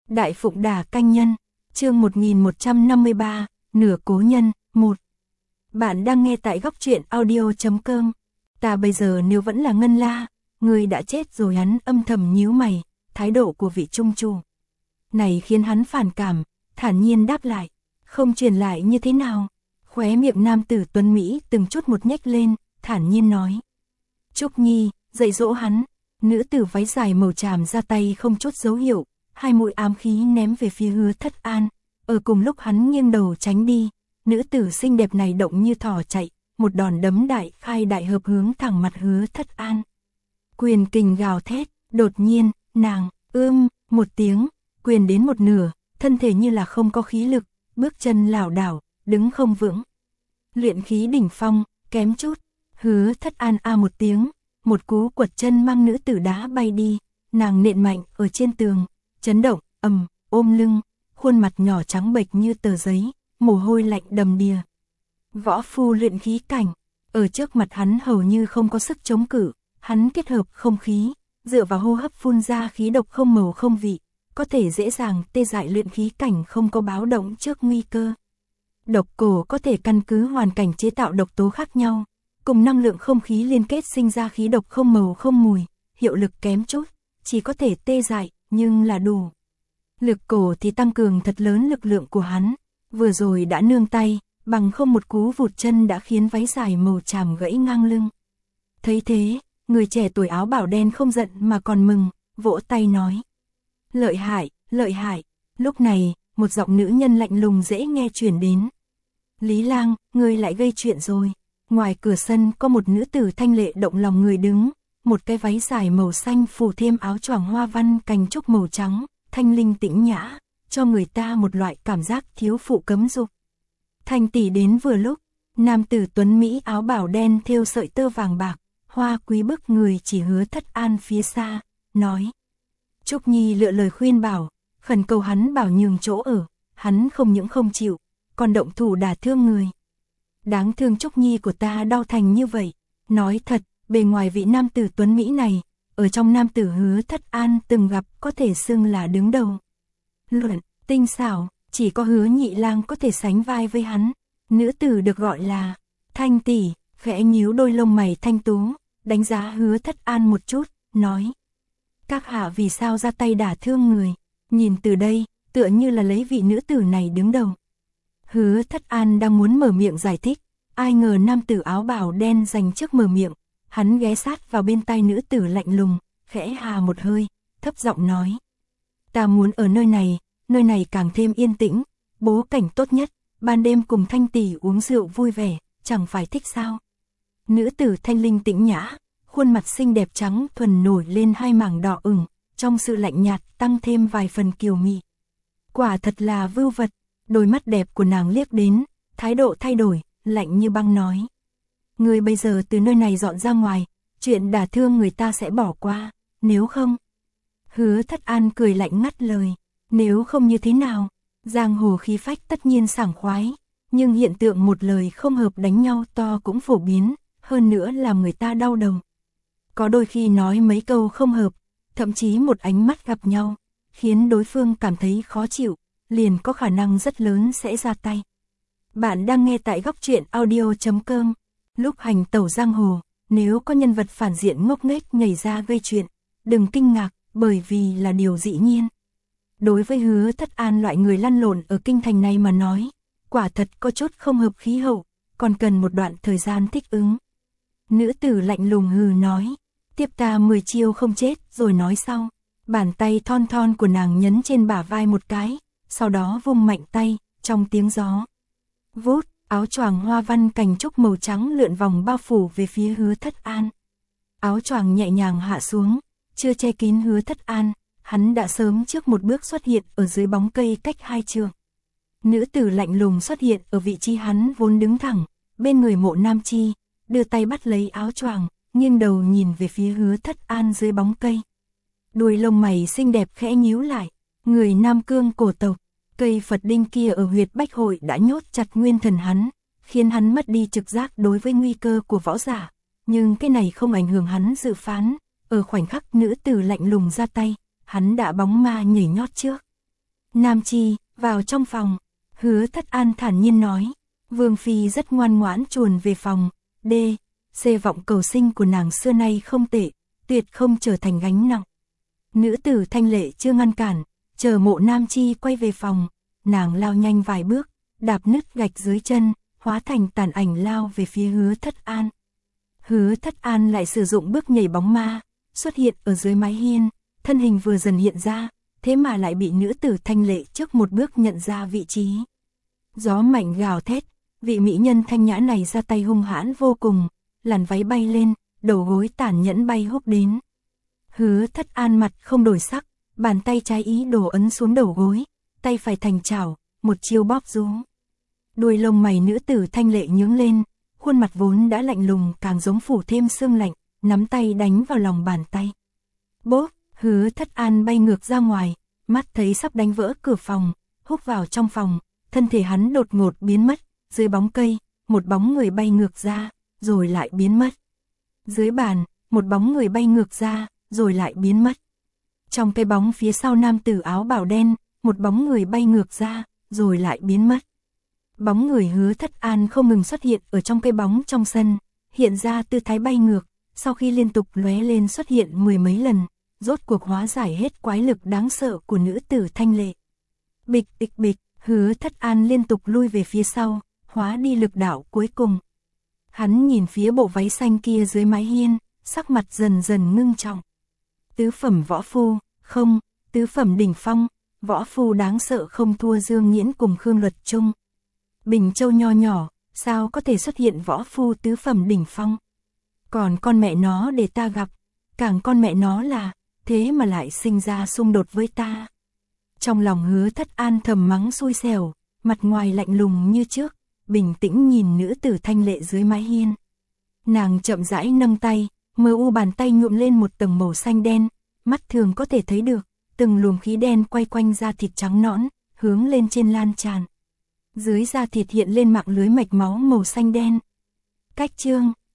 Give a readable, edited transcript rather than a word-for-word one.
Đại Phụng Đà Canh Nhân, chương 1153, Nửa Cố Nhân, 1. Bạn đang nghe tại góc truyện audio.com. Ta bây giờ nếu vẫn là Ngân La, người đã chết rồi. Hắn âm thầm nhíu mày, thái độ của vị trung chủ này khiến hắn phản cảm, thản nhiên đáp lại, không truyền lại như thế nào. Khóe miệng nam tử tuấn Mỹ từng chút một nhếch lên, thản nhiên nói. Trúc Nhi, dạy dỗ hắn. Nữ tử váy dài màu tràm ra tay không chút dấu hiệu, hai mũi ám khí ném về phía Hứa Thất An. Ở cùng lúc hắn nghiêng đầu tránh đi, nữ tử xinh đẹp này động như thỏ chạy, một đòn đấm đại khai đại hợp hướng thẳng mặt Hứa Thất An. Quyền kình gào thét, đột nhiên, nàng, một tiếng, quyền đến một nửa, thân thể như là không có khí lực, bước chân lảo đảo, đứng không vững. Luyện khí đỉnh phong, kém chút. Hứa Thất An một tiếng, một cú quật chân mang nữ tử đá bay đi, nàng nện mạnh ở trên tường, chấn động, ôm lưng, khuôn mặt nhỏ trắng bệch như tờ giấy, mồ hôi lạnh đầm đìa. Võ phu luyện khí cảnh, ở trước mặt hắn hầu như không có sức chống cự, hắn kết hợp không khí, dựa vào hô hấp phun ra khí độc không màu không vị, có thể dễ dàng tê dại luyện khí cảnh không có báo động trước nguy cơ. Độc cổ có thể căn cứ hoàn cảnh chế tạo độc tố khác nhau, cùng năng lượng không khí liên kết sinh ra khí độc không màu không mùi, hiệu lực kém chút, chỉ có thể tê dại, nhưng là đủ. Lực cổ thì tăng cường thật lớn lực lượng của hắn, vừa rồi đã nương tay, bằng không một cú vụt chân đã khiến váy dài màu tràm gãy ngang lưng. Thấy thế, người trẻ tuổi áo bảo đen không giận mà còn mừng, vỗ tay nói. Lợi hại, lợi hại. Lúc này, một giọng nữ nhân lạnh lùng dễ nghe truyền đến. Lý Lang, ngươi lại gây chuyện rồi. Ngoài cửa sân có một nữ tử thanh lệ động lòng người đứng, một cái váy dài màu xanh phủ thêm áo choàng hoa văn cành trúc màu trắng, thanh linh tĩnh nhã, cho người ta một loại cảm giác thiếu phụ cấm dục. Thanh tỷ đến vừa lúc, nam tử tuấn Mỹ áo bảo đen thêu sợi tơ vàng bạc, hoa quý bức người chỉ Hứa Thất An phía xa, nói. Trúc Nhi lựa lời khuyên bảo, khẩn cầu hắn bảo nhường chỗ ở, hắn không những không chịu, còn động thủ đả thương người. Đáng thương Trúc Nhi của ta đau thành như vậy. Nói thật, bề ngoài vị nam tử tuấn Mỹ này, ở trong nam tử Hứa Thất An từng gặp có thể xưng là đứng đầu. Luận, tinh xảo, chỉ có Hứa Nhị Lang có thể sánh vai với hắn. Nữ tử được gọi là Thanh tỷ, khẽ nhíu đôi lông mày thanh tú, đánh giá Hứa Thất An một chút, nói. Các hạ vì sao ra tay đả thương người, nhìn từ đây, tựa như là lấy vị nữ tử này đứng đầu. Hứa Thất An đang muốn mở miệng giải thích, ai ngờ nam tử áo bào đen giành trước mở miệng, hắn ghé sát vào bên tai nữ tử lạnh lùng, khẽ hà một hơi, thấp giọng nói. Ta muốn ở nơi này càng thêm yên tĩnh, bố cảnh tốt nhất, ban đêm cùng Thanh tỷ uống rượu vui vẻ, chẳng phải thích sao. Nữ tử thanh linh tĩnh nhã, khuôn mặt xinh đẹp trắng thuần nổi lên hai mảng đỏ ửng, trong sự lạnh nhạt tăng thêm vài phần kiều mị. Quả thật là vưu vật. Đôi mắt đẹp của nàng liếc đến, thái độ thay đổi, lạnh như băng nói. Ngươi bây giờ từ nơi này dọn ra ngoài, chuyện đả thương người ta sẽ bỏ qua, nếu không. Hứa Thất An cười lạnh ngắt lời, nếu không như thế nào, giang hồ khí phách tất nhiên sảng khoái, nhưng hiện tượng một lời không hợp đánh nhau to cũng phổ biến, hơn nữa làm người ta đau đầu. Có đôi khi nói mấy câu không hợp, thậm chí một ánh mắt gặp nhau, khiến đối phương cảm thấy khó chịu, liền có khả năng rất lớn sẽ ra tay. Bạn đang nghe tại góc truyện audio.com. Lúc hành tẩu giang hồ, nếu có nhân vật phản diện ngốc nghếch nhảy ra gây chuyện, đừng kinh ngạc, bởi vì là điều dĩ nhiên. Đối với Hứa Thất An loại người lăn lộn ở kinh thành này mà nói, quả thật có chút không hợp khí hậu, còn cần một đoạn thời gian thích ứng. Nữ tử lạnh lùng hừ nói, tiếp ta 10 chiêu không chết rồi nói sau. Bàn tay thon thon của nàng nhấn trên bả vai một cái, sau đó vung mạnh tay, trong tiếng gió. Vút, áo choàng hoa văn cành trúc màu trắng lượn vòng bao phủ về phía Hứa Thất An. Áo choàng nhẹ nhàng hạ xuống, chưa che kín Hứa Thất An, hắn đã sớm trước một bước xuất hiện ở dưới bóng cây cách 2 trượng. Nữ tử lạnh lùng xuất hiện ở vị trí hắn vốn đứng thẳng, bên người Mộ Nam Chi, đưa tay bắt lấy áo choàng, nghiêng đầu nhìn về phía Hứa Thất An dưới bóng cây. Đuôi lông mày xinh đẹp khẽ nhíu lại, người Nam Cương cổ tộc, cây Phật đinh kia ở huyệt Bách Hội đã nhốt chặt nguyên thần hắn, khiến hắn mất đi trực giác đối với nguy cơ của võ giả, nhưng cái này không ảnh hưởng hắn dự phán, ở khoảnh khắc nữ tử lạnh lùng ra tay, hắn đã bóng ma nhảy nhót trước. Nam Chi, vào trong phòng. Hứa Thất An thản nhiên nói. Vương Phi rất ngoan ngoãn chuồn về phòng. C vọng cầu sinh của nàng xưa nay không tệ, tuyệt không trở thành gánh nặng. Nữ tử Thanh Lệ chưa ngăn cản, chờ Mộ Nam Chi quay về phòng, nàng lao nhanh vài bước, đạp nứt gạch dưới chân, hóa thành tàn ảnh lao về phía Hứa Thất An. Hứa Thất An lại sử dụng bước nhảy bóng ma, xuất hiện ở dưới mái hiên, thân hình vừa dần hiện ra, thế mà lại bị nữ tử Thanh Lệ trước một bước nhận ra vị trí. Gió mạnh gào thét, vị mỹ nhân thanh nhã này ra tay hung hãn vô cùng, làn váy bay lên, đầu gối tàn nhẫn bay húc đến. Hứa Thất An mặt không đổi sắc, bàn tay trái ý đồ ấn xuống đầu gối, tay phải thành chảo, một chiêu bóp rú. Đuôi lông mày nữ tử Thanh Lệ nhướng lên, khuôn mặt vốn đã lạnh lùng càng giống phủ thêm sương lạnh, nắm tay đánh vào lòng bàn tay. Bốp, Hứa Thất An bay ngược ra ngoài, mắt thấy sắp đánh vỡ cửa phòng, húc vào trong phòng, thân thể hắn đột ngột biến mất, dưới bóng cây, một bóng người bay ngược ra, rồi lại biến mất. Dưới bàn, một bóng người bay ngược ra, rồi lại biến mất. Trong cái bóng phía sau nam tử áo bào đen, một bóng người bay ngược ra, rồi lại biến mất. Bóng người Hứa Thất An không ngừng xuất hiện ở trong cái bóng trong sân, hiện ra tư thái bay ngược, sau khi liên tục lóe lên xuất hiện mười mấy lần, rốt cuộc hóa giải hết quái lực đáng sợ của nữ tử Thanh Lệ. Bịch bịch bịch, Hứa Thất An liên tục lui về phía sau, hóa đi lực đạo cuối cùng. Hắn nhìn phía bộ váy xanh kia dưới mái hiên, sắc mặt dần dần ngưng trọng. Tứ phẩm võ phu, không, tứ phẩm đỉnh phong, võ phu đáng sợ không thua Dương Nghiễn cùng Khương Luật Trung. Bình Châu nho nhỏ, sao có thể xuất hiện võ phu tứ phẩm đỉnh phong? Còn con mẹ nó để ta gặp, càng con mẹ nó là, thế mà lại sinh ra xung đột với ta. Trong lòng Hứa Thất An thầm mắng xui xẻo, mặt ngoài lạnh lùng như trước, bình tĩnh nhìn nữ tử Thanh Lệ dưới mái hiên. Nàng chậm rãi nâng tay, mờ u bàn tay nhuộm lên một tầng màu xanh đen, mắt thường có thể thấy được, từng luồng khí đen quay quanh da thịt trắng nõn, hướng lên trên lan tràn. Dưới da thịt hiện lên mạng lưới mạch máu màu xanh đen. Cách chương